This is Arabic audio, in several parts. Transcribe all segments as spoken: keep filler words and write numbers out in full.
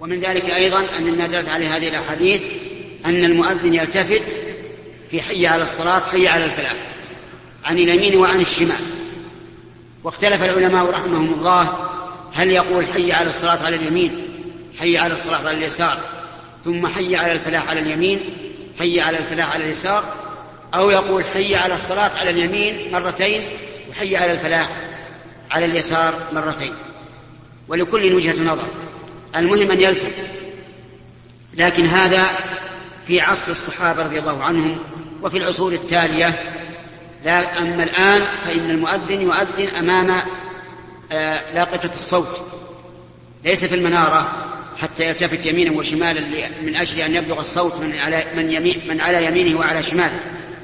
ومن ذلك أيضا أن النادرة على هذه الأحاديث أن المؤذن يلتفت في حي على الصلاة حي على الفلاح عن اليمين وعن الشمال. واختلف العلماء رحمهم الله هل يقول حي على الصلاة على اليمين حي على الصلاة على اليسار ثم حي على الفلاح على اليمين حي على الفلاح على اليسار، أو يقول حي على الصلاة على اليمين مرتين وحي على الفلاح على اليسار مرتين، ولكل وجهة نظر. المهم أن يلتفت. لكن هذا في عصر الصحابة رضي الله عنهم وفي العصور التالية. لا أما الآن فإن المؤذن يؤذن أمام لاقطة الصوت، ليس في المنارة حتى يلتفت يمينا وشمالا من أجل أن يبلغ الصوت من على, من يمين من على يمينه وعلى شماله.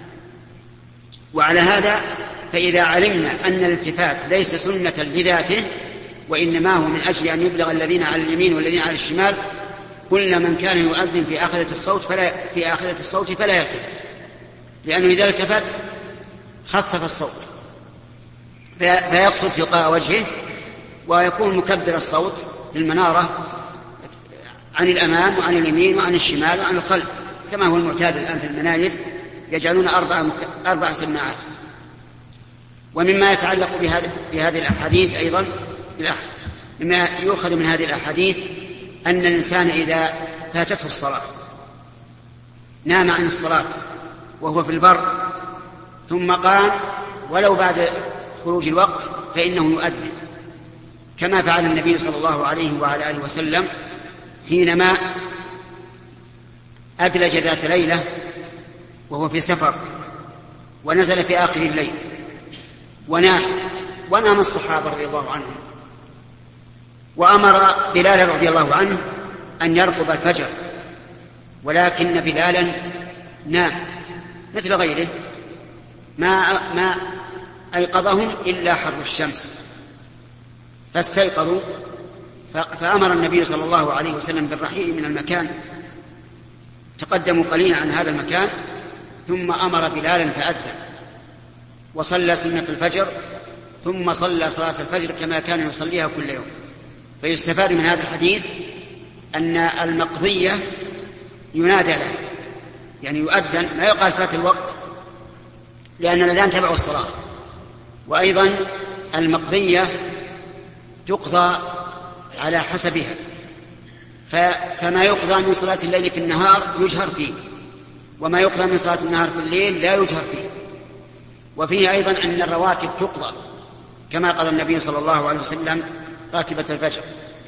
وعلى هذا فإذا علمنا أن الالتفات ليس سنة لذاته وإنما هو من أجل أن يبلغ الذين على اليمين والذين على الشمال، كل من كان يؤذن في آخرة الصوت فلا في آخرة الصوت فلا يلتفت، لأنه إذا التفت خفف الصوت فيقصد تلقاء وجهه ويكون مكبر الصوت في المنارة عن الأمام وعن اليمين وعن الشمال وعن الخلف، كما هو المعتاد الآن في المناير يجعلون أربع, مك... أربع سماعات. ومما يتعلق بهذه, بهذه الأحاديث أيضا مما يؤخذ من هذه الأحاديث أن الإنسان إذا فاتته الصلاة نام عن الصلاة وهو في البر ثم قام ولو بعد خروج الوقت فإنه يؤذن، كما فعل النبي صلى الله عليه وعلى آله وسلم حينما أدلج ذات ليلة وهو في سفر ونزل في آخر الليل ونام ونام الصحابة رضي الله عنهم، وأمر بلال رضي الله عنه أن يرقب الفجر، ولكن بلالا نام مثل غيره ما, ما أيقظهم إلا حر الشمس فاستيقظوا، فأمر النبي صلى الله عليه وسلم بالرحيل من المكان، تقدموا قليلا عن هذا المكان ثم أمر بلالا فأذن وصلى سنة الفجر ثم صلى صلاة الفجر كما كان يصليها كل يوم. فيستفاد من هذا الحديث أن المقضية ينادى له، يعني يؤذن، ما يقال فات الوقت لأن الأذان تبع الصلاة. وأيضا المقضية تقضى على حسبها، فما يقضى من صلاة الليل في النهار يجهر فيه، وما يقضى من صلاة النهار في الليل لا يجهر فيه. وفيه أيضا أن الرواتب تقضى كما قال النبي صلى الله عليه وسلم راتبة الفجر.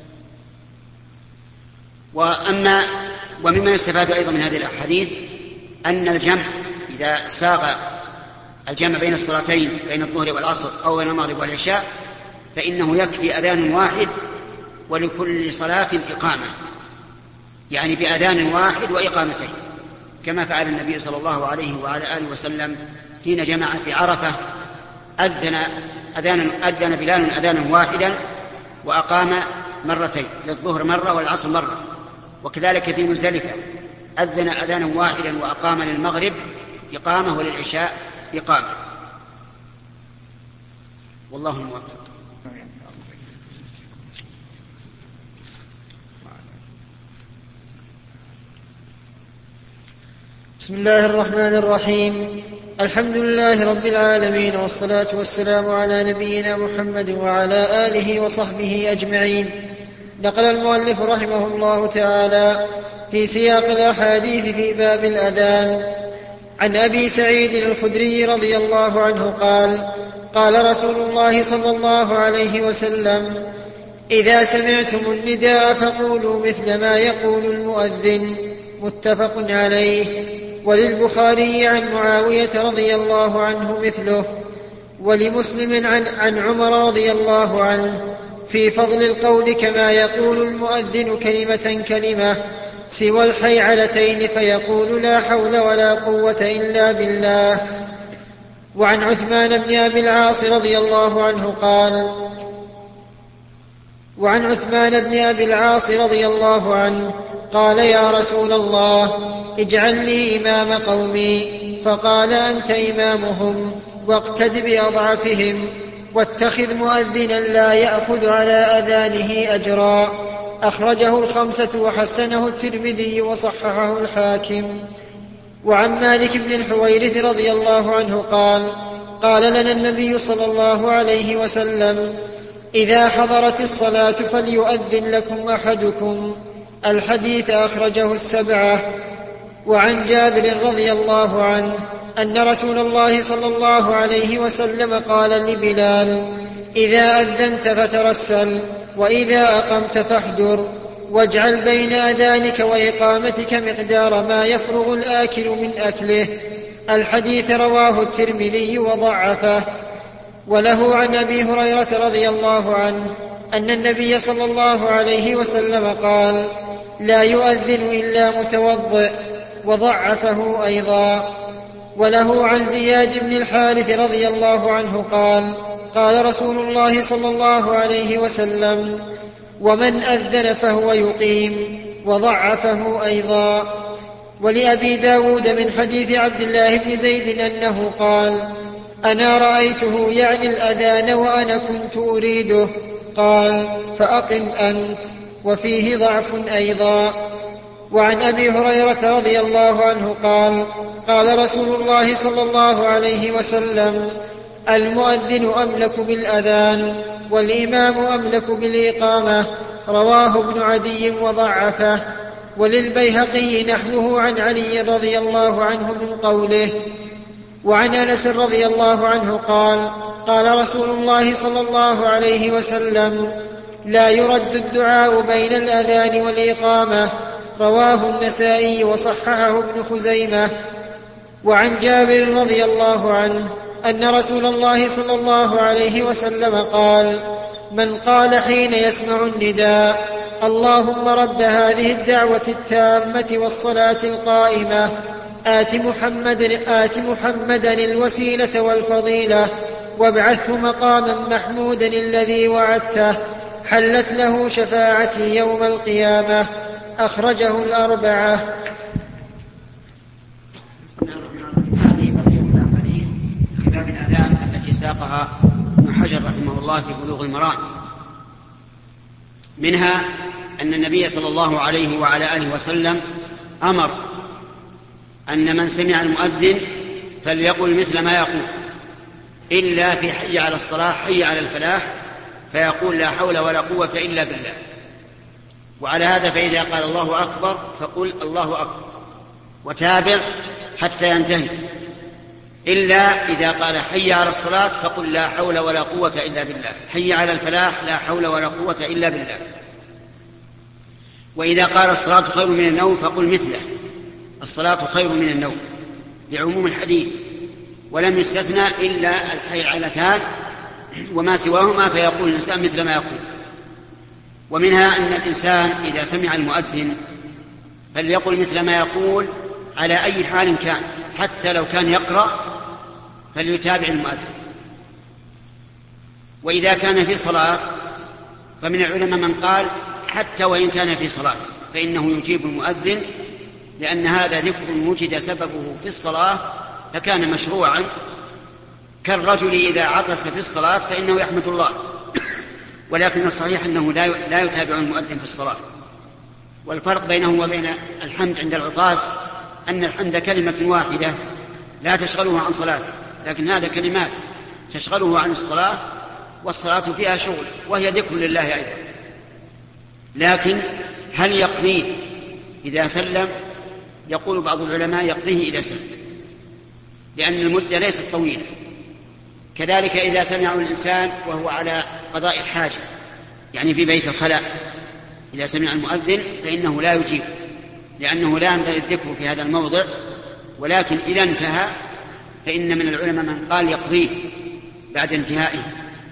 وأما ومما يستفاد أيضا من هذه الأحاديث أن الجمع إذا ساغ الجمع بين الصلاتين بين الظهر والعصر أو بين المغرب والعشاء فإنه يكفي أذان واحد ولكل صلاة إقامة، يعني بأذان واحد وإقامتين، كما فعل النبي صلى الله عليه وعلى آله وسلم حين جمع في عرفة أذن أذان أذن بلال أذانا واحدا وأقام مرتين، للظهر مرة والعصر مرة. وكذلك في مزدلفة أذن أذانا واحدا وأقام للمغرب إقامة وللعشاء إقامة. والله الموفق. بسم الله الرحمن الرحيم. الحمد لله رب العالمين، والصلاة والسلام على نبينا محمد وعلى آله وصحبه أجمعين. نقل المؤلف رحمه الله تعالى في سياق الأحاديث في باب الأذان عن أبي سعيد الخدري رضي الله عنه قال: قال رسول الله صلى الله عليه وسلم: إذا سمعتم النداء فقولوا مثل ما يقول المؤذن. متفق عليه. وللبخاري عن معاوية رضي الله عنه مثله، ولمسلم عن, عن عمر رضي الله عنه في فضل القول كما يقول المؤذن كلمة كلمة سوى الحيعلتين فيقول لا حول ولا قوة إلا بالله. وعن عثمان بن أبي العاص رضي الله عنه قال: وعن عثمان بن أبي العاص رضي الله عنه قال: يا رسول الله اجعل لي إمام قومي. فقال: أنت إمامهم، واقتد بأضعفهم، واتخذ مؤذنا لا يأخذ على أذانه أجرا. أخرجه الخمسة وحسنه الترمذي وصححه الحاكم. وعن مالك بن الحويرث رضي الله عنه قال قال لنا النبي صلى الله عليه وسلم إذا حضرت الصلاة فليؤذن لكم أحدكم. الحديث أخرجه السبعة. وعن جابر رضي الله عنه أن رسول الله صلى الله عليه وسلم قال لبلال إذا أذنت فترسل وإذا أقمت فاحذر واجعل بين أذانك وإقامتك مقدار ما يفرغ الآكل من أكله. الحديث رواه الترمذي وضعفه. وله عن أبي هريرة رضي الله عنه أن النبي صلى الله عليه وسلم قال لا يؤذن إلا متوضئ، وضعفه أيضا. وله عن زياد بن الحارث رضي الله عنه قال قال رسول الله صلى الله عليه وسلم ومن أذن فهو يقيم، وضعفه أيضا. ولأبي داود من حديث عبد الله بن زيد أنه قال أنا رأيته يعني الأذان وأنا كنت أريده، قال فأقم أنت، وفيه ضعف أيضا. وعن أبي هريرة رضي الله عنه قال قال رسول الله صلى الله عليه وسلم المؤذن أملك بالأذان والإمام أملك بالإقامة. رواه ابن عدي وضعفه. وللبيهقي نحوه عن علي رضي الله عنه من قوله. وعن أنس رضي الله عنه قال قال رسول الله صلى الله عليه وسلم لا يرد الدعاء بين الأذان والإقامة. رواه النسائي وصححه ابن خزيمة. وعن جابر رضي الله عنه أن رسول الله صلى الله عليه وسلم قال من قال حين يسمع النداء اللهم رب هذه الدعوة التامة والصلاة القائمة آت محمد آت محمدا الوسيلة والفضيلة وابعثه مقاما محمودا الذي وعدته حلت له شفاعتي يوم القيامة. أخرجه الأربعة. كتاب الآذان التي ساقها ابن حجر رحمه الله في بلوغ المرام، منها أن النبي صلى الله عليه وعلى آله وسلم أمر أن من سمع المؤذن فليقل مثل ما يقول إلا في حي على الصلاة حي على الفلاح فيقول لا حول ولا قوة إلا بالله. وعلى هذا فإذا قال الله أكبر فقل الله أكبر وتابع حتى ينتهي، إلا إذا قال حي على الصلاة فقل لا حول ولا قوة إلا بالله، حي على الفلاح لا حول ولا قوة إلا بالله. وإذا قال الصلاة خير من النوم فقل مثله، الصلاة خير من النوم لعموم الحديث، ولم يستثنى إلا الحيعلتان وما سواهما فيقول الإنسان مثل ما يقول. ومنها أن الإنسان إذا سمع المؤذن فليقل مثل ما يقول على أي حال كان، حتى لو كان يقرأ فليتابع المؤذن. وإذا كان في صلاة فمن العلماء من قال حتى وإن كان في صلاة فإنه يجيب المؤذن، لأن هذا ذكر وجد سببه في الصلاة فكان مشروعا، كالرجل إذا عطس في الصلاة فإنه يحمد الله. ولكن الصحيح أنه لا يتابع المؤذن في الصلاة. والفرق بينه وبين الحمد عند العطاس أن الحمد كلمة واحدة لا تشغله عن صلاته، لكن هذا كلمات تشغله عن الصلاة، والصلاة فيها شغل وهي ذكر لله أيضا. لكن هل يقضيه إذا سلم؟ يقول بعض العلماء يقضيه إذا سلم، لأن المدة ليست طويلة. كذلك إذا سمع الإنسان وهو على قضاء الحاجة، يعني في بيت الخلاء، إذا سمع المؤذن فإنه لا يجيب، لأنه لا ينبغي الذكر في هذا الموضع. ولكن إذا انتهى فإن من العلماء من قال يقضيه بعد انتهائه.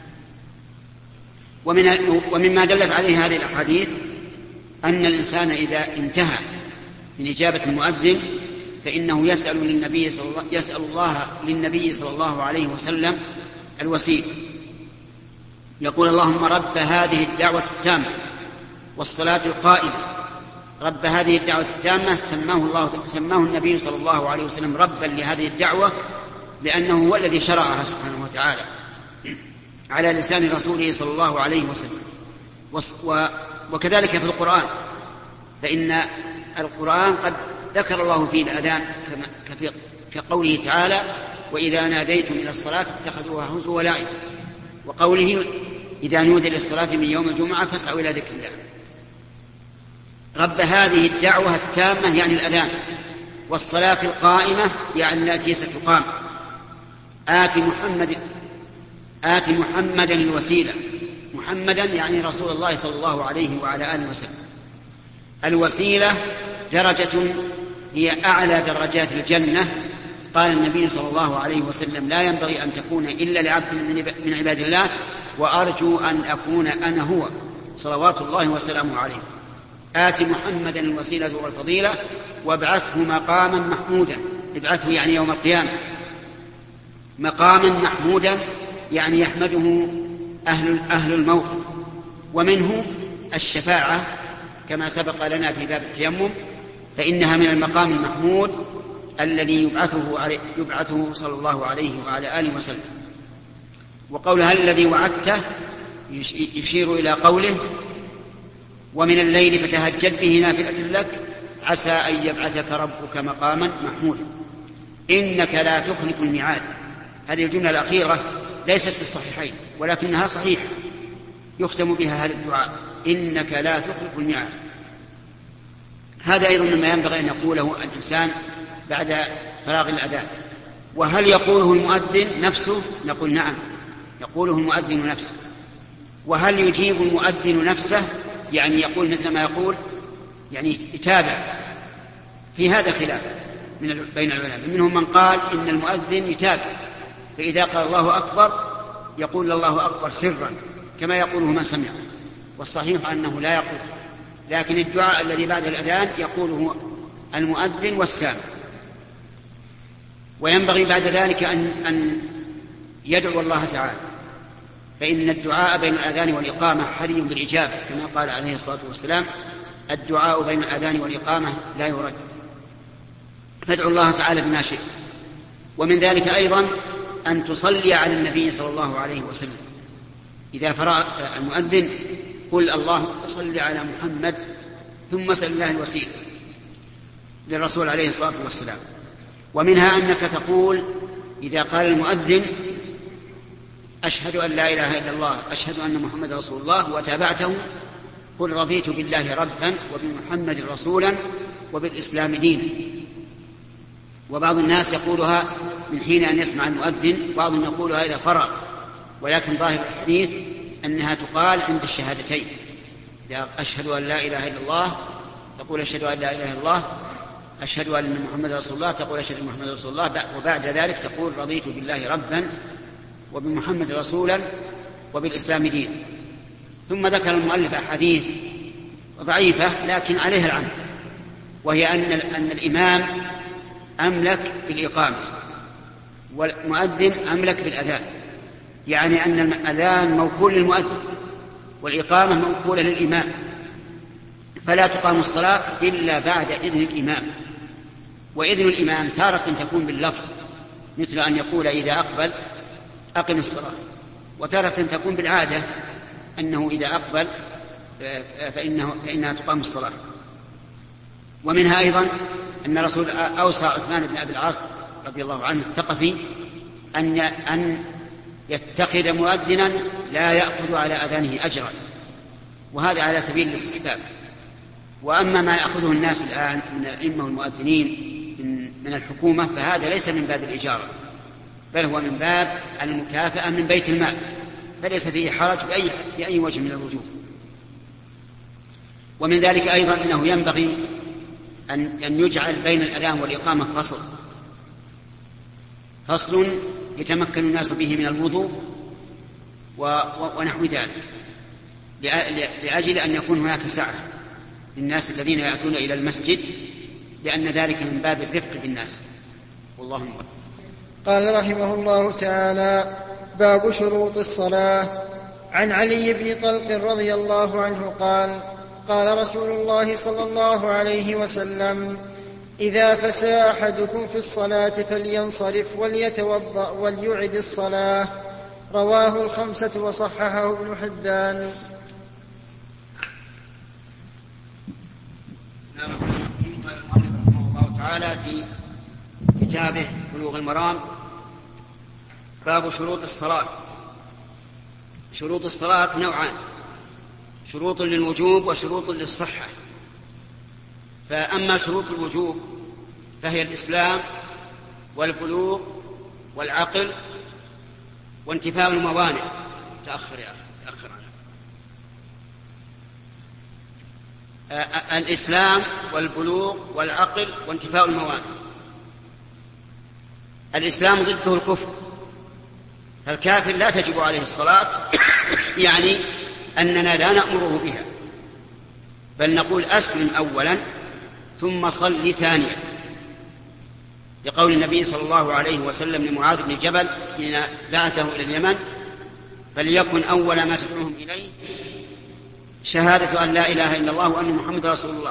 ومن ومما دلت عليه هذه الأحاديث أن الإنسان إذا انتهى من إجابة المؤذن فإنه يسأل للنبي صلى الله يسأل الله للنبي صلى الله عليه وسلم الوسيلة، يقول اللهم رب هذه الدعوة التامة والصلاة القائمة. رب هذه الدعوة التامة سماه الله سماه النبي صلى الله عليه وسلم ربا لهذه الدعوة، لأنه هو الذي شرعها سبحانه وتعالى على لسان رسوله صلى الله عليه وسلم. وكذلك في القرآن، فإن القرآن قد ذكر الله فيه الأذان كقوله تعالى: وإذا ناديتم إلى الصلاة اتخذوها هزوا ولعبا، وقوله: إذا نودي للصلاة من يوم الجمعة فاسعوا إلى ذكر الله. رب هذه الدعوة التامة يعني الأذان، والصلاة القائمة يعني التي ستقام. آت محمد آت محمدا الوسيلة، محمدا يعني رسول الله صلى الله عليه وعلى آله وسلم. الوسيلة درجة هي أعلى درجات الجنة. قال النبي صلى الله عليه وسلم: لا ينبغي أن تكون إلا لعبد من عباد الله، وأرجو أن أكون أنا هو صلوات الله وسلامه عليه. آت محمدا الوسيلة والفضيلة وابعثه مقاما محمودا. ابعثه يعني يوم القيامة. مقاما محمودا يعني يحمده أهل, أهل الموقف. ومنه الشفاعة كما سبق لنا في باب التيمم، فإنها من المقام المحمود الذي يبعثه, عليه يبعثه صلى الله عليه وعلى آله وسلم. وقولها الذي وعدته يشير إلى قوله: ومن الليل فتهجد به نافلة لك عسى أن يبعثك ربك مقاما محمودا. إنك لا تخلف الميعاد. هذه الجملة الأخيرة ليست في الصحيحين ولكنها صحيحة، يختم بها هذا الدعاء: إنك لا تخلف الميعاد. هذا أيضا مما ينبغي أن يقوله الإنسان بعد فراغ الأذان. وهل يقوله المؤذن نفسه؟ نقول نعم، يقوله المؤذن نفسه. وهل يجيب المؤذن نفسه يعني يقول مثل ما يقول، يعني يتابع؟ في هذا خلاف من بين العلماء. منهم من قال إن المؤذن يتابع، فإذا قال الله أكبر يقول الله أكبر سرا كما يقوله من سمع، والصحيح أنه لا يقول، لكن الدعاء الذي بعد الأذان يقوله المؤذن والسامع. وينبغي بعد ذلك أن, أن يدعو الله تعالى، فإن الدعاء بين الأذان والإقامة حري بالإجابة كما قال عليه الصلاة والسلام: الدعاء بين الأذان والإقامة لا يرد. فادعو الله تعالى بما شئت. ومن ذلك أيضا أن تصلي على النبي صلى الله عليه وسلم. إذا فرغ المؤذن قل: اللهم صل على محمد، ثم سل الله الوسيلة للرسول عليه الصلاة والسلام. ومنها أنك تقول إذا قال المؤذن: أشهد أن لا إله إلا الله، أشهد أن محمد رسول الله، وتابعته: قل رضيت بالله ربا وبمحمد رسولا وبالإسلام دينا. وبعض الناس يقولها من حين أن يسمع المؤذن، بعضهم يقولها إذا فرغ، ولكن ظاهر الحديث أنها تقال عند الشهادتين. إذا أشهد أن لا إله إلا الله تقول أشهد أن لا إله إلا الله، أشهد أن محمد رسول الله تقول أشهد أن محمد رسول الله، وبعد ذلك تقول رضيت بالله ربا وبمحمد رسولا وبالإسلام دينا. ثم ذكر المؤلف أحاديث ضعيفة لكن عليها العمل، وهي أن, أن الإمام أملك بالإقامة والمؤذن أملك بالأذان، يعني أن الأذان موكول للمؤذن والإقامة موكولة للإمام، فلا تقام الصلاة إلا بعد إذن الإمام. وإذن الإمام تارة تكون باللفظ مثل أن يقول إذا أقبل أقم الصلاة، وتارة تكون بالعادة أنه إذا أقبل فإنه فإنها تقام الصلاة. ومنها أيضا أن رسول أوصى عثمان بن أبي العاص رضي الله عنه الثقفي أن أن يتخذ مؤذنا لا يأخذ على أذانه أجرا، وهذا على سبيل الاستحباب. وأما ما يأخذه الناس الآن من الأئمة والمؤذنين من الحكومة فهذا ليس من باب الإجارة، بل هو من باب المكافأة من بيت المال، فليس فيه حرج بأي, بأي وجه من الوجوه. ومن ذلك أيضا أنه ينبغي أن, أن يجعل بين الأذان والإقامة فصل فصل يتمكن الناس به من الوضوء ونحو ذلك، لأجل أن يكون هناك سعة للناس الذين يأتون إلى المسجد، لأن ذلك من باب الرفق بالناس. والله موفق. قال رحمه الله تعالى: باب شروط الصلاة. عن علي بن طلق رضي الله عنه قال: قال رسول الله صلى الله عليه وسلم: إذا فسى أحدكم في الصلاة فلينصرف وليتوضأ وليعد الصلاة. رواه الخمسة وصححه ابن حبان. تعالى في كتابه بلوغ المرام باب شروط الصلاة. شروط الصلاة نوعان: شروط للوجوب وشروط للصحة. فأما شروط الوجوب فهي الإسلام والبلوغ والعقل وانتفاء الموانع. تأخر يا أخي، تأخر عنه. الإسلام والبلوغ والعقل وانتفاء الموانع. الإسلام ضده الكفر، فالكافر لا تجب عليه الصلاة، يعني أننا لا نأمره بها، بل نقول أسلم أولا ثم صل ثانيا، لقول النبي صلى الله عليه وسلم لمعاذ بن جبل حين بعثه إلى اليمن: فليكن أول ما تدعوهم إليه شهادة أن لا إله إلا الله وأن محمد رسول الله،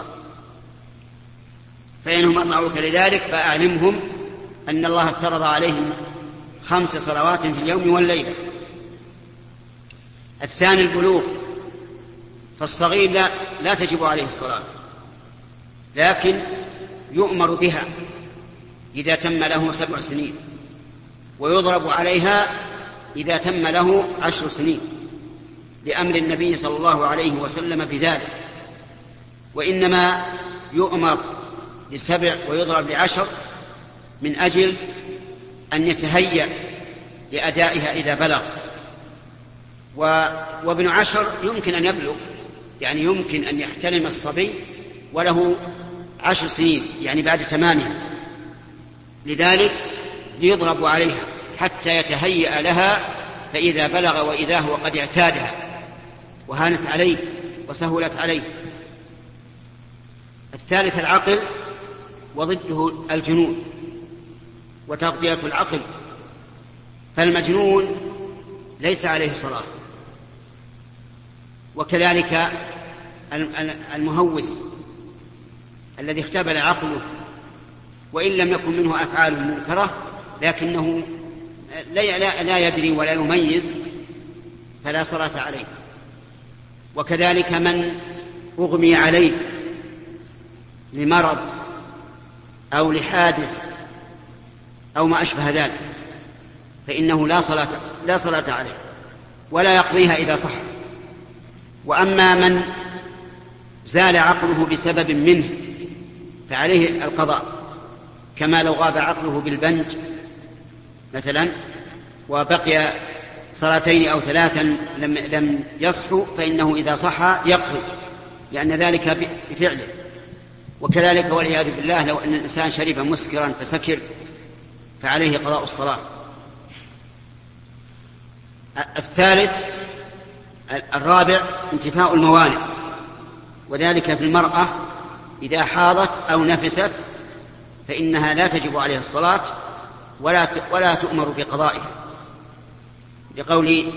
فإنهم أطاعوك لذلك فأعلمهم أن الله افترض عليهم خمس صلوات في اليوم والليلة. الثاني البلوغ، فالصغير لا, لا تجب عليه الصلاة، لكن يؤمر بها إذا تم له سبع سنين، ويضرب عليها إذا تم له عشر سنين، لأمر النبي صلى الله عليه وسلم بذلك. وإنما يؤمر لسبع ويضرب لعشر من أجل أن يتهيأ لأدائها إذا بلغ. وابن عشر يمكن أن يبلغ، يعني يمكن أن يحتلم الصبي وله عشر سنين، يعني بعد تمامها، لذلك يضرب عليها حتى يتهيأ لها، فإذا بلغ وإذا هو قد اعتادها وهانت عليه وسهلت عليه. الثالث العقل، وضده الجنون وتغطية العقل، فالمجنون ليس عليه صلاة، وكذلك المهوس الذي اختبل عقله وإن لم يكن منه أفعال منكرة لكنه لا يدري ولا يميز فلا صلاة عليه. وكذلك من أغمي عليه لمرض أو لحادث أو ما أشبه ذلك فإنه لا صلاة, لا صلاة عليه ولا يقضيها إذا صح. وأما من زال عقله بسبب منه فعليه القضاء، كما لو غاب عقله بالبنج مثلا وبقي صلاتين أو ثلاثا لم, لم يصحوا، فإنه إذا صح يقضي، لأن ذلك بفعله. وكذلك والعياذ بالله لو أن الإنسان شرب مسكرا فسكر فعليه قضاء الصلاة. الثالث الرابع انتفاء الموانع، وذلك في المرأة إذا حاضت أو نفست فإنها لا تجب عليها الصلاة ولا ولا تؤمر بقضائها، لقول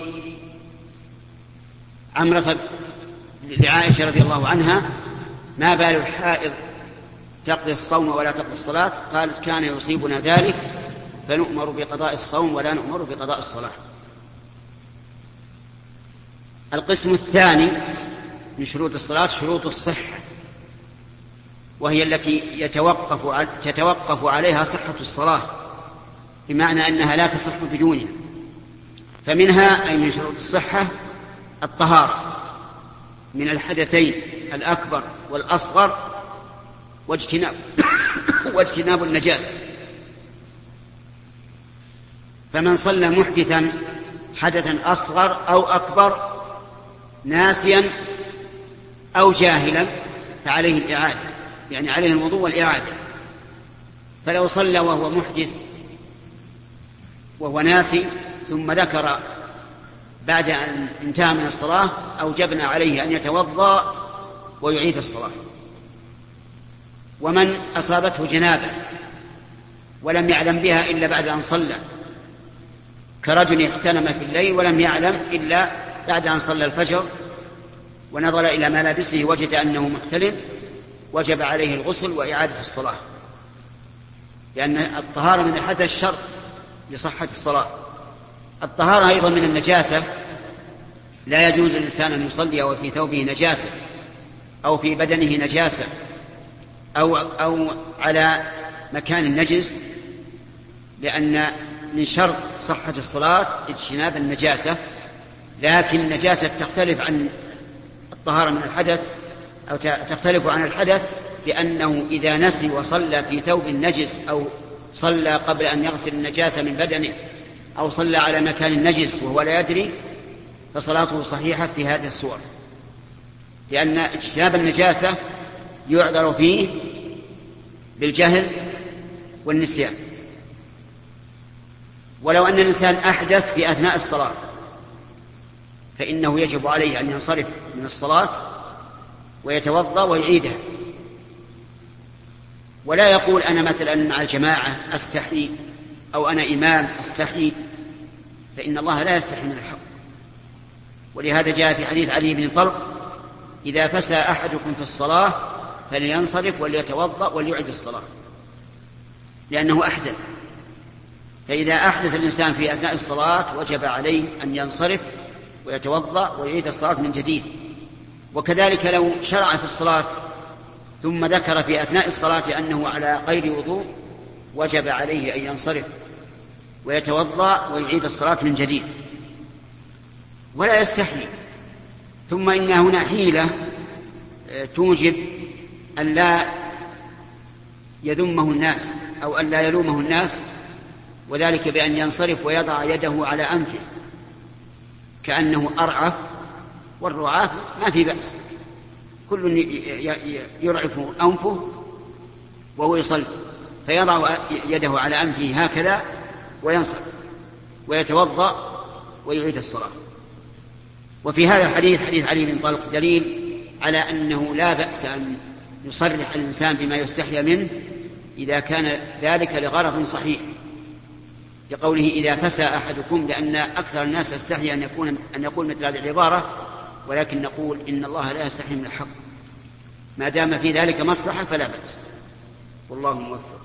عمرة لعائشة رضي الله عنها: ما بال الحائض تقضي الصوم ولا تقضي الصلاة؟ قالت: كان يصيبنا ذلك فنؤمر بقضاء الصوم ولا نؤمر بقضاء الصلاة. القسم الثاني من شروط الصلاة شروط الصحة، وهي التي يتوقف تتوقف عليها صحة الصلاة، بمعنى أنها لا تصح بدونها. فمنها أي من شروط الصحة الطهارة من الحدثين الأكبر والأصغر واجتناب واجتناب النجاسة. فمن صلى محدثا حدثا أصغر أو أكبر ناسيا أو جاهلا فعليه الإعادة، يعني عليه الوضوء والإعادة. فلو صلى وهو محدث وهو ناسي ثم ذكر بعد أن انتهى من الصلاة أوجبنا عليه أن يتوضأ ويعيد الصلاة. ومن أصابته جنابة ولم يعلم بها إلا بعد أن صلى، كرجل احتلم في الليل ولم يعلم إلا بعد أن صلى الفجر ونظر إلى ملابسه وجد أنه محتلم، وجب عليه الغسل وإعادة الصلاة، لأن الطهارة من الحدث شرط لصحة الصلاة. الطهارة أيضا من النجاسة، لا يجوز للإنسان أن يصلي وفي ثوبه نجاسة أو في بدنه نجاسة أو, أو على مكان النجس، لأن من شرط صحة الصلاة اجتناب النجاسة، لكن النجاسة تختلف عن الطهارة من الحدث أو تختلف عن الحدث، لأنه إذا نسي وصلى في ثوب النجس أو صلى قبل أن يغسل النجاسة من بدنه أو صلى على مكان النجس وهو لا يدري فصلاته صحيحة في هذه الصور، لأن اجتناب النجاسة يعذر فيه بالجهل والنسيان. ولو أن الإنسان أحدث في أثناء الصلاة فإنه يجب عليه أن ينصرف من الصلاة ويتوضأ ويعيدها، ولا يقول أنا مثلا مع الجماعة أستحي أو أنا إمام أستحي، فإن الله لا يستحي من الحق. ولهذا جاء في حديث علي بن طلق: إذا فسى أحدكم في الصلاة فلينصرف وليتوضأ وليعد الصلاة، لأنه أحدث. فإذا أحدث الإنسان في أثناء الصلاة وجب عليه أن ينصرف ويتوضأ ويعيد الصلاة من جديد. وكذلك لو شرع في الصلاة ثم ذكر في أثناء الصلاة أنه على غير وضوء وجب عليه أن ينصرف ويتوضأ ويعيد الصلاة من جديد ولا يستحي. ثم إن هنا حيلة توجب أن لا يذمه الناس أو أن لا يلومه الناس، وذلك بأن ينصرف ويضع يده على أنفه كأنه أرعف، والرعاف ما في بأس، كل يرعف أنفه وهو يصلي، فيضع يده على أنفه هكذا وينصرف ويتوضأ ويعيد الصلاة. وفي هذا الحديث حديث علي بن طلق دليل على أنه لا بأس أن يصرح الإنسان بما يستحيا منه إذا كان ذلك لغرض صحيح، لقوله إذا فسى أحدكم، لأن أكثر الناس يستحي أن يكون أن يقول مثل هذه العبارة، ولكن نقول إن الله لا يستحي من الحق، ما دام في ذلك مصلحة فلا بأس، والله موفق.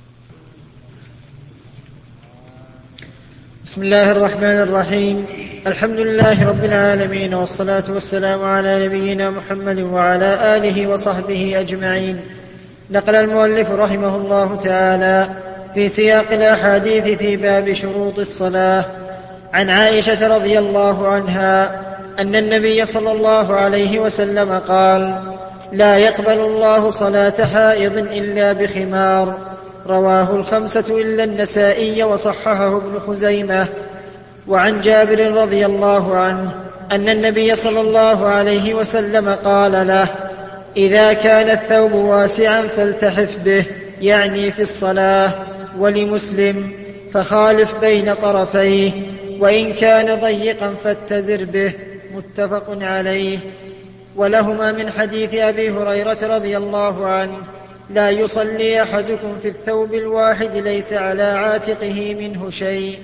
بسم الله الرحمن الرحيم. الحمد لله رب العالمين، والصلاة والسلام على نبينا محمد وعلى آله وصحبه أجمعين. نقل المؤلف رحمه الله تعالى في سياق الأحاديث في باب شروط الصلاة عن عائشة رضي الله عنها أن النبي صلى الله عليه وسلم قال: لا يقبل الله صلاة حائض إلا بخمار. رواه الخمسة إلا النسائي وصححه ابن خزيمة. وعن جابر رضي الله عنه أن النبي صلى الله عليه وسلم قال له: إذا كان الثوب واسعا فالتحف به، يعني في الصلاة. ولمسلم: فخالف بين طرفيه، وإن كان ضيقا فاتزر به. متفق عليه. ولهما من حديث أبي هريرة رضي الله عنه: لا يصلي أحدكم في الثوب الواحد ليس على عاتقه منه شيء.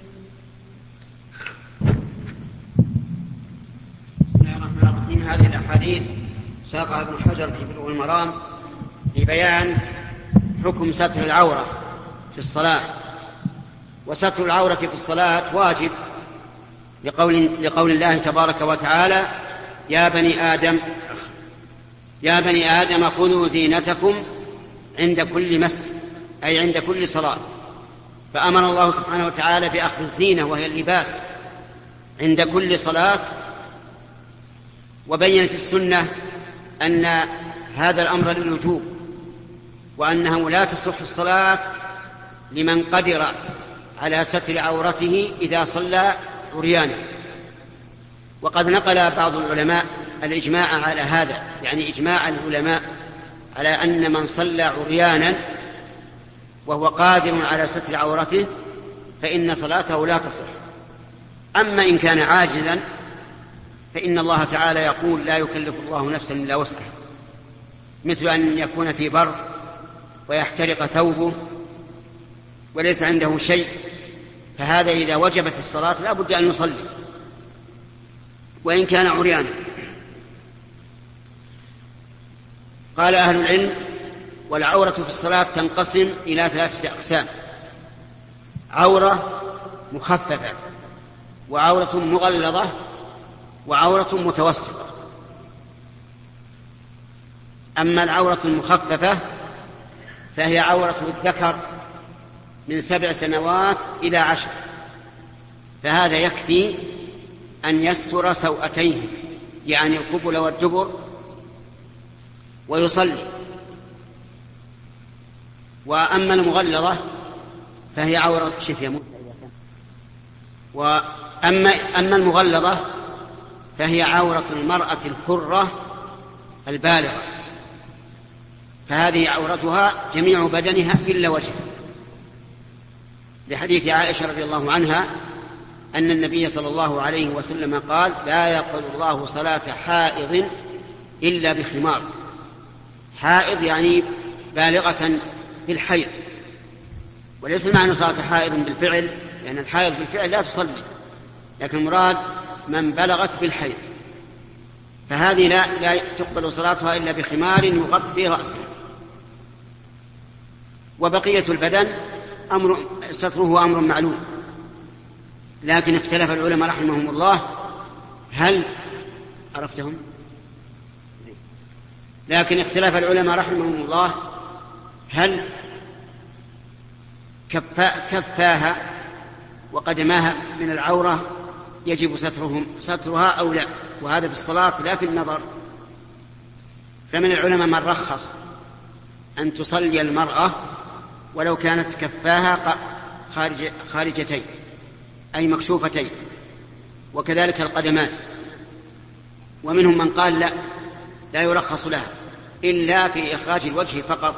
بسم الله الرحمن الرحيم. هذه الأحاديث ساقها ابن حجر في بلوغ المرام لبيان حكم ستر العورة في الصلاة. وستر العورة في الصلاة واجب لقول, لقول الله تبارك وتعالى: يا بني آدم يا بني آدم خذوا زينتكم عند كل مسجد، أي عند كل صلاة. فأمر الله سبحانه وتعالى بأخذ الزينة وهي اللباس عند كل صلاة. وبينت السنة أن هذا الأمر للوجوب، وأنه لا تصح الصلاة لمن قدر على ستر عورته إذا صلى عريانا. وقد نقل بعض العلماء الإجماع على هذا، يعني إجماع العلماء على أن من صلى عريانا وهو قادر على ستر عورته فإن صلاته لا تصح. أما إن كان عاجزا فإن الله تعالى يقول: لا يكلف الله نفسا إلا وسعها، مثل أن يكون في بر ويحترق ثوبه وليس عنده شيء، فهذا إذا وجبت الصلاة لا بد أن يصلي وإن كان عريانا. قال أهل العلم: والعورة في الصلاة تنقسم إلى ثلاثة أقسام: عورة مخففة، وعورة مغلظة، وعورة متوسطة. أما العورة المخففة فهي عورة الذكر من سبع سنوات إلى عشر، فهذا يكفي أن يستر سوءتيه يعني القبل والدبر ويصلي. وأما المغلظة فهي عورة شف يموت. وأما أما المغلظة فهي عورة المرأة الحرة البالغة، فهذه عورتها جميع بدنها إلا وجهها، لحديث عائشة رضي الله عنها أن النبي صلى الله عليه وسلم قال: لا يقبل الله صلاة حائض إلا بخمار. حائض يعني بالغة بالحيض، وليس معنى صلاة حائض بالفعل، لأن الحائض بالفعل لا تصلي، لكن المراد من بلغت بالحيض، فهذه لا, لا تقبل صلاتها إلا بخمار يغطي رأسها. وبقية البدن أمر ستره أمر معلوم، لكن اختلف العلماء رحمهم الله هل عرفتهم لكن اختلف العلماء رحمهم الله هل كفا كفاها وقدماها من العورة يجب سترهم سترها أو لا، وهذا في الصلاة لا في النظر. فمن العلماء من رخص أن تصلي المرأة ولو كانت كفاها خارج خارجتين أي مكشوفتين، وكذلك القدمان. ومنهم من قال لا لا يرخص لها إلا في إخراج الوجه فقط.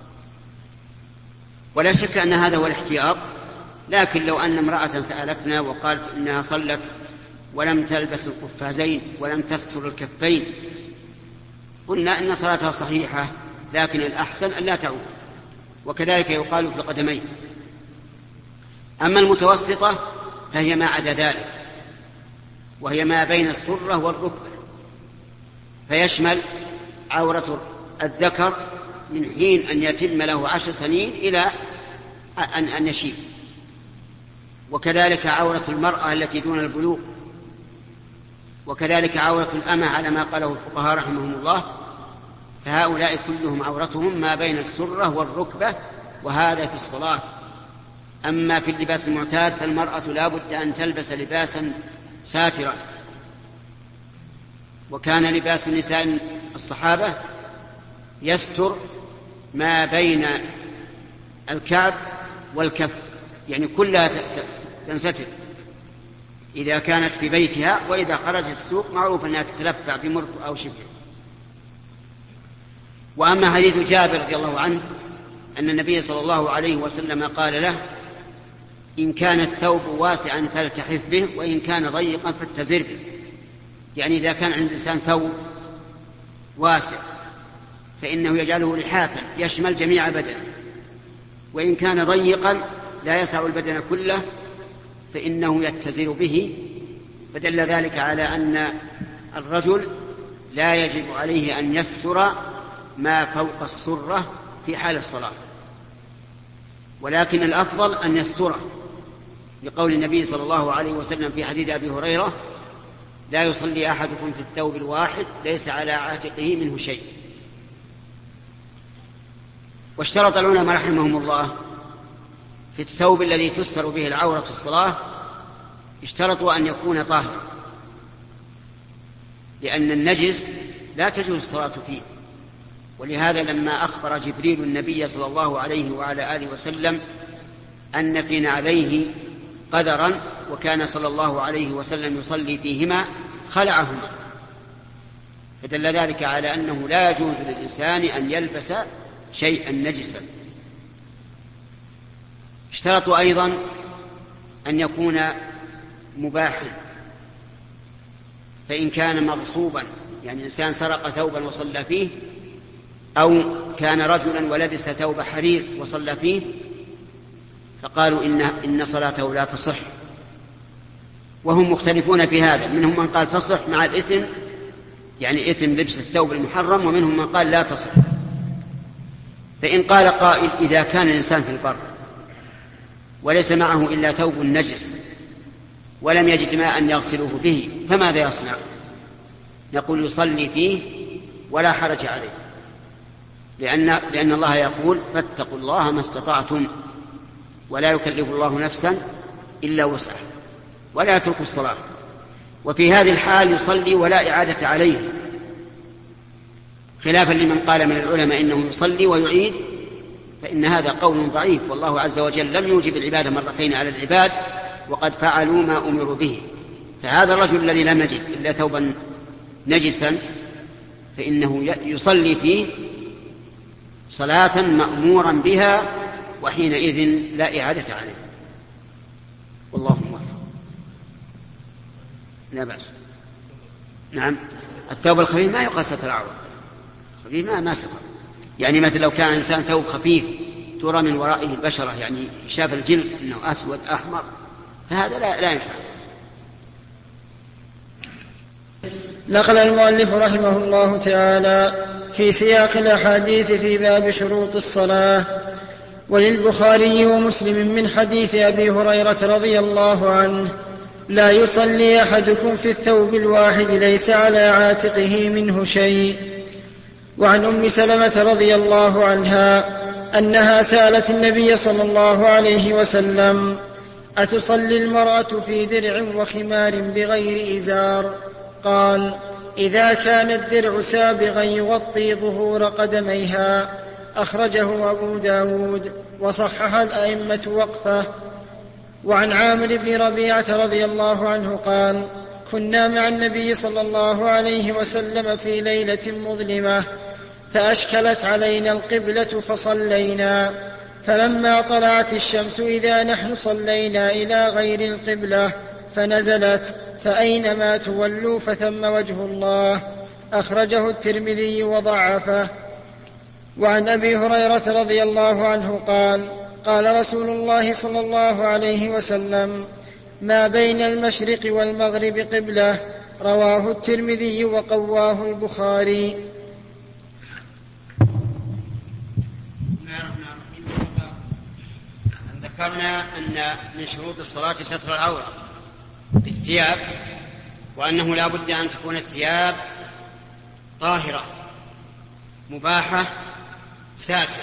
ولا شك أن هذا هو الاحتياط، لكن لو أن امرأة سألتنا وقالت إنها صلت ولم تلبس القفازين ولم تستر الكفين قلنا إن صلاتها صحيحة، لكن الأحسن أن لا تعود. وكذلك يقال في القدمين. أما المتوسطة فهي ما عدا ذلك، وهي ما بين السرة والركبة، فيشمل عورة الذكر من حين أن يتم له عشر سنين إلى أن, أن يشيب، وكذلك عورة المرأة التي دون البلوغ، وكذلك عورة الأمة على ما قاله الفقهاء رحمهم الله. فهؤلاء كلهم عورتهم ما بين السرة والركبة، وهذا في الصلاة. أما في اللباس المعتاد فالمرأة لا بد أن تلبس لباسا ساترا، وكان لباس النساء الصحابة يستر ما بين الكعب والكف، يعني كلها تنستر إذا كانت في بيتها، وإذا خرجت السوق معروف أنها تتلفع بمرط أو شبه. وأما حديث جابر رضي الله عنه أن النبي صلى الله عليه وسلم قال له: إن كان الثوب واسعا فالتحف به، وإن كان ضيقا فاتزر به. يعني إذا كان عند الإنسان ثوب واسع فإنه يجعله لحافا يشمل جميع بدنه، وإن كان ضيقا لا يسع البدن كله فإنه يتزر به. فدل ذلك على أن الرجل لا يجب عليه أن يستر ما فوق السرة في حال الصلاة، ولكن الأفضل أن يستره، لقول النبي صلى الله عليه وسلم في حديث أبي هريرة: لا يصلي أحدكم في الثوب الواحد ليس على عاتقه منه شيء. واشترط العلماء رحمهم الله في الثوب الذي تستر به العورة في الصلاة، اشترطوا أن يكون طاهرا، لأن النجس لا تجوز الصلاة فيه. ولهذا لما أخبر جبريل النبي صلى الله عليه وعلى آله وسلم أن في نعليه قدرا وكان صلى الله عليه وسلم يصلي فيهما خلعهما، فدل ذلك على أنه لا يجوز للإنسان أن يلبس شيئا نجسا. اشترطوا أيضا أن يكون مباحا، فإن كان مغصوبا يعني إنسان سرق ثوبا وصلى فيه، أو كان رجلا ولبس ثوب حرير وصلى فيه، فقالوا إن, إن صلاته لا تصح. وهم مختلفون في هذا، منهم من قال تصح مع الإثم، يعني إثم لبس الثوب المحرم، ومنهم من قال لا تصح. فإن قال قائل: إذا كان الإنسان في البر وليس معه إلا ثوب نجس ولم يجد ماء يغسله به فماذا يصنع؟ نقول: يصلي فيه ولا حرج عليه، لأن, لأن الله يقول فاتقوا الله ما استطعتم ولا يكلف الله نفسا إلا وسعها ولا يترك الصلاة. وفي هذه الحال يصلي ولا إعادة عليه، خلافا لمن قال من العلماء إنه يصلي ويعيد، فإن هذا قول ضعيف، والله عز وجل لم يوجب العبادة مرتين على العباد وقد فعلوا ما أمروا به. فهذا الرجل الذي لم يجد إلا ثوبا نجسا فإنه يصلي فيه صلاة مأمورا بها، وحينئذ لا إعادة عليه. والله موفق. لا بأس. نعم. الثوب الخفيف ما يقاس ستر العورة، خفيف ما ما ستر. يعني مثل لو كان إنسان ثوب خفيف ترى من ورائه البشرة، يعني شاف الجلد إنه أسود أحمر، فهذا لا, لا ينفع. نقل المؤلف رحمه الله تعالى في سياق الأحاديث في باب شروط الصلاة: وللبخاري ومسلم من حديث أبي هريرة رضي الله عنه: لا يصلي أحدكم في الثوب الواحد ليس على عاتقه منه شيء. وعن أم سلمة رضي الله عنها أنها سألت النبي صلى الله عليه وسلم: أتصلي المرأة في درع وخمار بغير إزار؟ قال: إذا كان الدرع سابغا يغطي ظهور قدميها. أخرجه أبو داود وصحح الأئمة وقفه. وعن عامر بن ربيعة رضي الله عنه قال: كنا مع النبي صلى الله عليه وسلم في ليلة مظلمة فأشكلت علينا القبلة فصلينا، فلما طلعت الشمس إذا نحن صلينا إلى غير القبلة فنزلت: فأينما تولوا فثم وجه الله. أخرجه الترمذي وضعفه. وعن أبي هريرة رضي الله عنه قال: قال رسول الله صلى الله عليه وسلم: ما بين المشرق والمغرب قبلة. رواه الترمذي وقواه البخاري. ذكرنا أن من شروط الصلاة ستر العورة بالثياب، وأنه لا بد أن تكون الثياب طاهرة مباحة ساترة.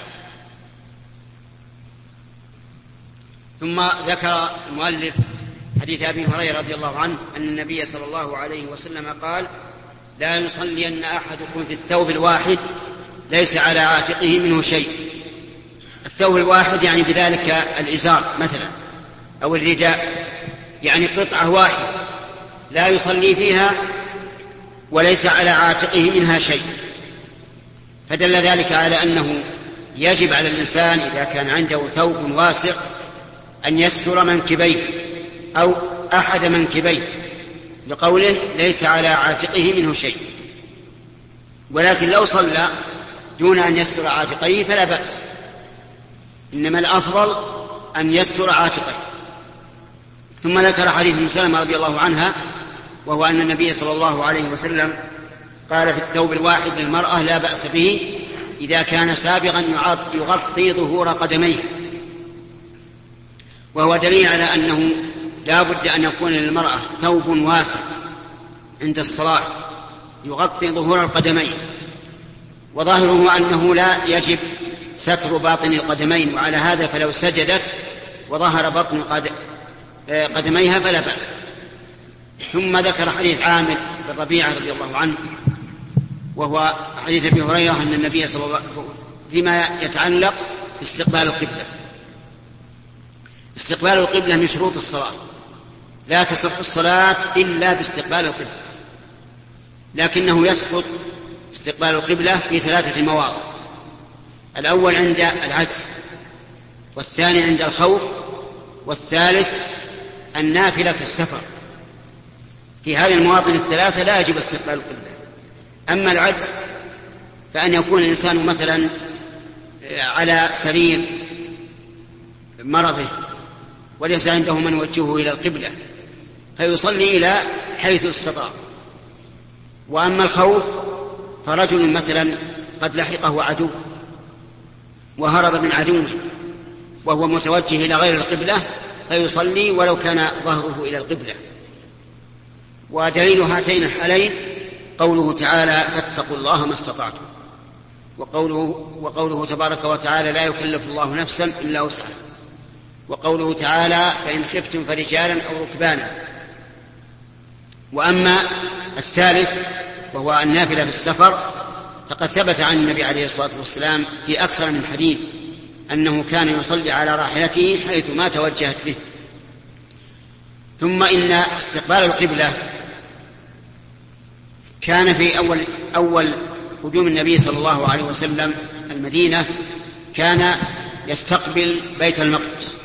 ثم ذكر المؤلف حديث أبي هريرة رضي الله عنه أن النبي صلى الله عليه وسلم قال: لا يصلين أحدكم في الثوب الواحد ليس على عاتقه منه شيء. الثوب الواحد يعني بذلك الإزار مثلا أو الرداء، يعني قطعة واحدة لا يصلي فيها وليس على عاتقه منها شيء. فدل ذلك على أنه يجب على الإنسان إذا كان عنده ثوب واسع أن يستر منكبيه أو أحد منكبيه، لقوله ليس على عاتقه منه شيء. ولكن لو صلى دون أن يستر عاتقيه فلا بأس، إنما الأفضل أن يستر عاتقه. ثم ذكر حديث ام سلمة رضي الله عنها، وهو أن النبي صلى الله عليه وسلم قال في الثوب الواحد للمرأة: لا بأس به إذا كان سابغا يغطي ظهور قدميه. وهو دليل على أنه لا بد أن يكون للمرأة ثوب واسع عند الصلاة يغطي ظهور القدمين، وظاهره أنه لا يجب ستر باطن القدمين، وعلى هذا فلو سجدت وظهر بطن قدميها فلا بأس. ثم ذكر حديث عامر بن ربيعة رضي الله عنه، وهو حديث أبي هريرة أن النبي صلى الله عليه وسلم فيما يتعلق باستقبال القبلة. استقبال القبلة من شروط الصلاة، لا تصح الصلاة إلا باستقبال القبلة، لكنه يسقط استقبال القبلة في ثلاثة مواضع: الأول عند العجز، والثاني عند الخوف، والثالث النافلة في السفر. في هذه المواطن الثلاثة لا يجب استقبال القبلة. أما العجز فأن يكون الإنسان مثلا على سرير مرضه وليس عنده من يوجهه إلى القبلة فيصلي إلى حيث استطاع. وأما الخوف فرجل مثلا قد لحقه عدو وهرب من عدوه وهو متوجه إلى غير القبلة فيصلي ولو كان ظهره إلى القبلة. ودليل هاتين الحالين قوله تعالى: فاتقوا الله ما استطعتم. وقوله, وقوله تبارك وتعالى لا يكلف الله نفسا إلا وسعها، وقوله تعالى فإن خفتم فرجالا أو ركبانا. وأما الثالث وهو النافلة في السفر فقد ثبت عن النبي عليه الصلاة والسلام في أكثر من حديث أنه كان يصلي على راحلته حيث ما توجهت به. ثم إن استقبال القبلة كان في أول, أول قدوم النبي صلى الله عليه وسلم المدينة كان يستقبل بيت المقدس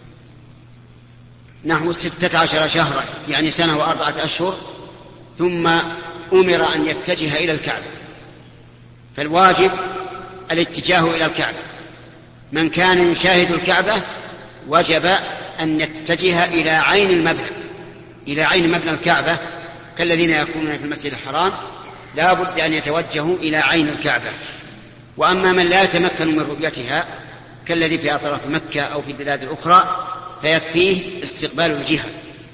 نحو ستة عشر شهرا، يعني سنة وأربعة أشهر، ثم أمر أن يتجه إلى الكعبة. فالواجب الاتجاه إلى الكعبة. من كان يشاهد الكعبة وجب أن يتجه إلى عين المبنى إلى عين مبنى الكعبة، كالذين يكونون في المسجد الحرام لا بد أن يتوجهوا إلى عين الكعبة. وأما من لا يتمكن من رؤيتها كالذي في أطراف مكة أو في البلاد الأخرى فيكفيه استقبال الجهة.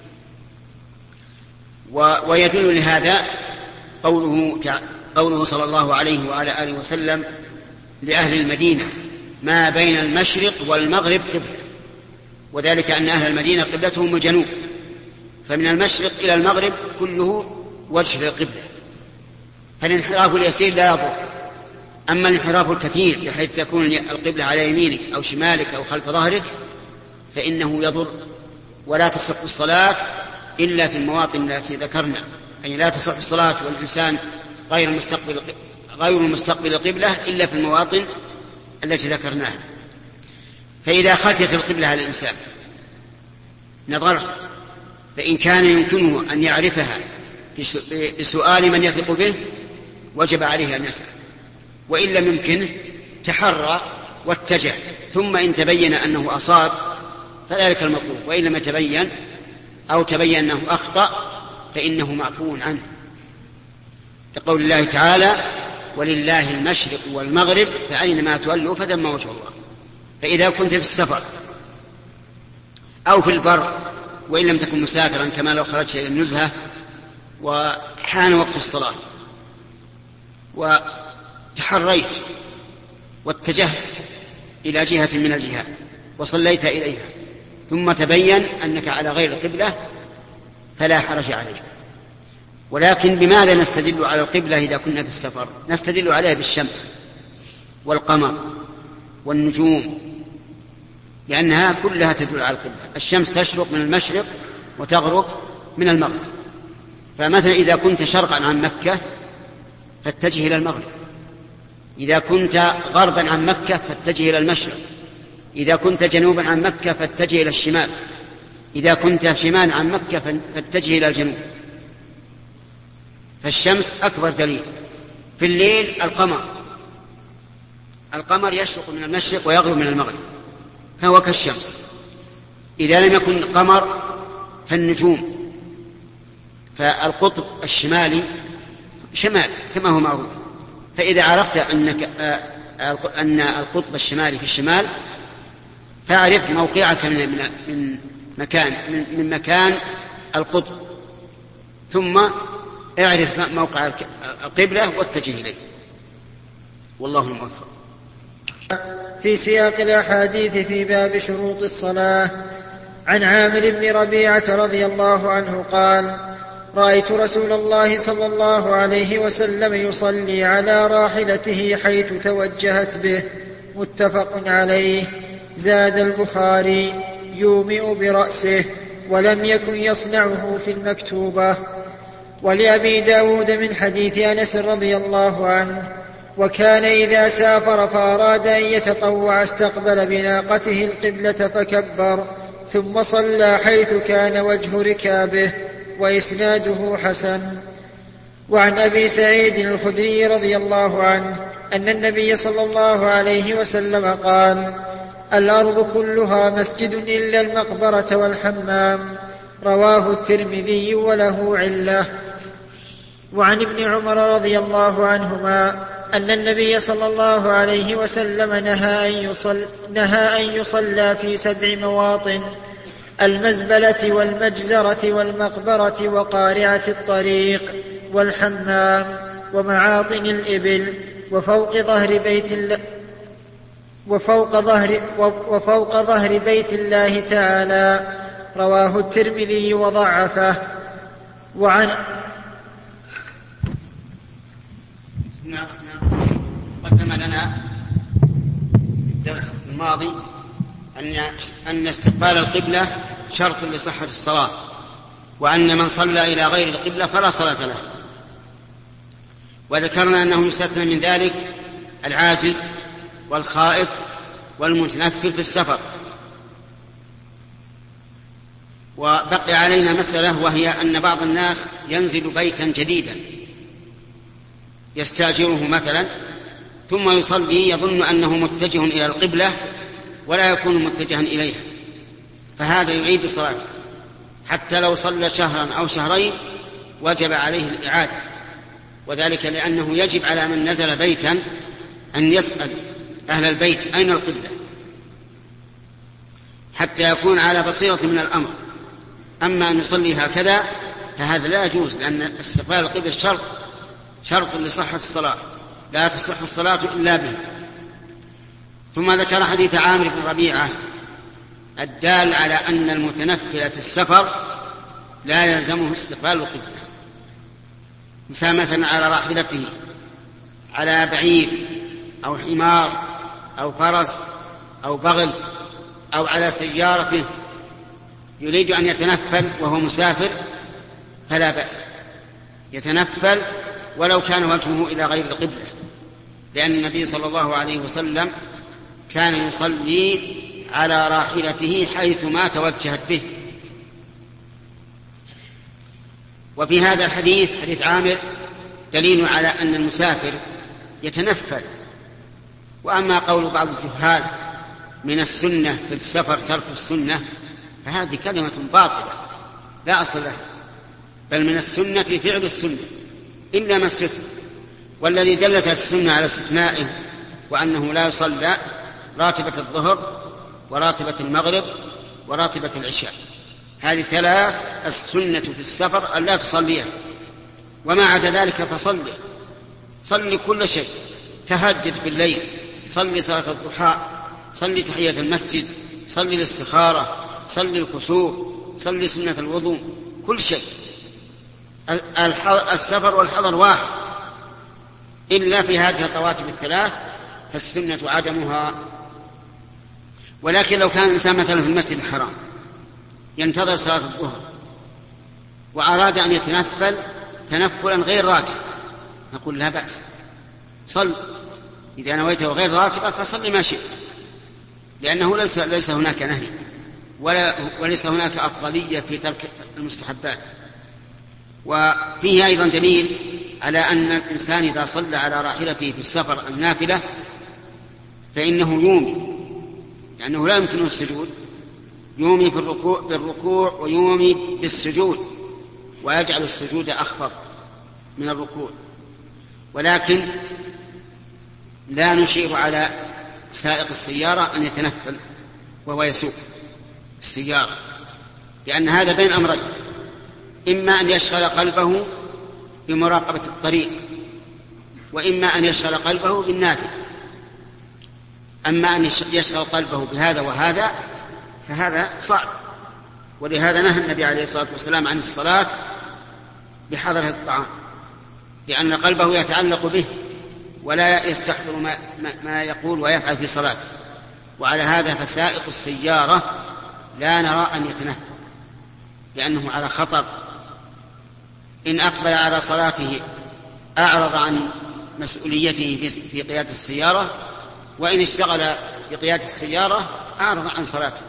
ويدل لهذا قوله, قوله صلى الله عليه وعلى آله وسلم لأهل المدينة ما بين المشرق والمغرب قبلة، وذلك أن أهل المدينة قبلتهم الجنوب، فمن المشرق إلى المغرب كله وجه للقبلة، فالانحراف اليسير لا يضر. أما الانحراف الكثير بحيث تكون القبلة على يمينك أو شمالك أو خلف ظهرك فإنه يضر، ولا تصح الصلاة إلا في المواطن التي ذكرنا، أي لا تصح الصلاة والإنسان غير مستقبل غير مستقبل القبلة إلا في المواطن التي ذكرناها. فإذا خفيت القبلة على الإنسان نظرت، فإن كان يمكنه أن يعرفها بسؤال من يثق به وجب عليه أن يسأل، وإن لم يمكنه تحرى واتجه، ثم إن تبين أنه أصاب فذلك المطلوب، وإن لم يتبين أو تبين أنه أخطأ فإنه معفو عنه، لقول الله تعالى ولله المشرق والمغرب فأينما تولوا فثم وجه الله. فإذا كنت في السفر أو في البر وإن لم تكن مسافرا كما لو خرجت إلى النزهة وحان وقت الصلاة وتحريت واتجهت إلى جهة من الجهات وصليت إليها ثم تبين أنك على غير القبلة فلا حرج عليك. ولكن بماذا نستدل على القبلة إذا كنا في السفر؟ نستدل عليها بالشمس والقمر والنجوم، لأنها كلها تدل على القبلة. الشمس تشرق من المشرق وتغرب من المغرب، فمثلا إذا كنت شرقا عن مكة فاتجه إلى المغرب، إذا كنت غربا عن مكة فاتجه إلى المشرق، إذا كنت جنوبا عن مكة فاتجه إلى الشمال، إذا كنت شمالا عن مكة فاتجه إلى الجنوب. فالشمس أكبر دليل. في الليل القمر القمر يشرق من المشرق ويغرب من المغرب فهو كالشمس. إذا لم يكن قمر فالنجوم، فالقطب الشمالي شمال كما هو معروف، فإذا عرفت أنك أن القطب الشمالي في الشمال فاعرف موقعك من من مكان من مكان القطب، ثم اعرف موقع القبلة واتجه إليه، والله الموفق. في سياق الأحاديث في باب شروط الصلاة عن عامر بن ربيعة رضي الله عنه قال: رأيت رسول الله صلى الله عليه وسلم يصلي على راحلته حيث توجهت به، متفق عليه. زاد البخاري: يومئ برأسه، ولم يكن يصنعه في المكتوبة. ولأبي داود من حديث أنس رضي الله عنه: وكان إذا سافر فأراد أن يتطوع استقبل بناقته القبلة فكبر، ثم صلى حيث كان وجه ركابه. وإسناده حسن. وعن أبي سعيد الخدري رضي الله عنه أن النبي صلى الله عليه وسلم قال: الأرض كلها مسجد إلا المقبرة والحمام. رواه الترمذي وله علة. وعن ابن عمر رضي الله عنهما أن النبي صلى الله عليه وسلم نهى أن يصل نهى أن يصلى في سبع مواطن: المزبلة والمجزرة والمقبرة وقارعة الطريق والحمام. ومعاطن الإبل وفوق ظهر بيت الله وفوق ظهر, وفوق ظهر بيت الله تعالى. رواه الترمذي وضعفه. وعن قدم لنا في الدرس الماضي أن استقبال القبلة شرط لصحة الصلاة، وأن من صلى إلى غير القبلة فلا صلاة له. وذكرنا أنه يستثنى من ذلك العاجز والخائف والمتنفل في السفر. وبقي علينا مسألة، وهي أن بعض الناس ينزل بيتا جديدا يستأجره مثلا، ثم يصلي يظن أنه متجه إلى القبلة ولا يكون متجها إليها، فهذا يعيد صلاته حتى لو صلى شهرا أو شهرين وجب عليه الإعادة. وذلك لأنه يجب على من نزل بيتا أن يسأل أهل البيت أين القبلة حتى يكون على بصيرة من الأمر. أما أن يصلي هكذا فهذا لا يجوز، لأن استقبال القبلة شرط شرط لصحة الصلاة، لا تصح الصلاة إلا به. ثم ذكر حديث عامر بن ربيعة الدال على أن المتنفل في السفر لا يلزمه استقبال القبلة. مسامة على راحلته، على بعير أو حمار أو فرس أو بغل أو على سيارته يريد أن يتنفل وهو مسافر فلا بأس، يتنفل ولو كان وجهه إلى غير القبلة، لأن النبي صلى الله عليه وسلم كان يصلي على راحلته حيثما توجهت به. وفي هذا الحديث حديث عامر دليل على أن المسافر يتنفل. وأما قول بعض الجهال من السنة في السفر ترك السنة فهذه كلمة باطلة لا أصل لها، بل من السنة فعل السنة إلا ما استثنى. والذي دلت السنة على استثنائه وأنه لا يصلى راتبة الظهر وراتبة المغرب وراتبة العشاء، هذه ثلاث السنة في السفر أن لا تصليها، وما عدا ذلك فصلي، صلي كل شيء، تهجد بالليل، صلي صلاة الضحى، صلي تحية المسجد، صلي الاستخارة، صلي الكسوف، صلي سنة الوضوء، كل شيء. السفر والحضر واحد، إلا في هذه الرواتب الثلاث فالسنة عدمها. ولكن لو كان الإنسان مثلا في المسجد الحرام ينتظر صلاة الظهر وأراد أن يتنفل تنفلا غير راتب، نقول لا بأس، صل إذا نويته غير راتبة فصل ما شئت، لأنه ليس, ليس هناك نهي ولا وليس هناك أفضلية في ترك المستحبات. وفيه أيضا دليل على أن الإنسان إذا صلى على راحلته في السفر النافلة فإنه يومي، لأنه لا يمكنه السجود، يومي في الركوع بالركوع ويومي بالسجود، ويجعل السجود أخفض من الركوع. ولكن لا نشير على سائق السيارة أن يتنفل وهو يسوق السيارة، لأن هذا بين أمرين، إما أن يشغل قلبه بمراقبة الطريق، وإما أن يشغل قلبه بالنافلة. أما أن يشغل قلبه بهذا وهذا فهذا صعب، ولهذا نهى النبي عليه الصلاة والسلام عن الصلاة بحضرة الطعام، لأن قلبه يتعلق به ولا يستحضر ما, ما يقول ويفعل في صلاته. وعلى هذا فسائق السيارة لا نرى أن يتنفل، لأنه على خطر، إن أقبل على صلاته أعرض عن مسؤوليته في قيادة السيارة، وإن اشتغل بقيادة السيارة أعرض عن صلاته.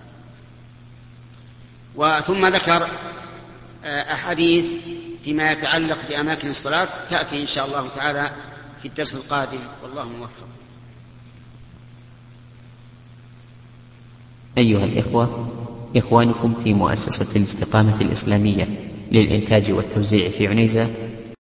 وثم ذكر أحاديث فيما يتعلق بأماكن الصلاة تأتي إن شاء الله تعالى في الدرس القادم، والله موفق. أيها الإخوة، إخوانكم في مؤسسة الاستقامة الإسلامية للإنتاج والتوزيع في عنيزة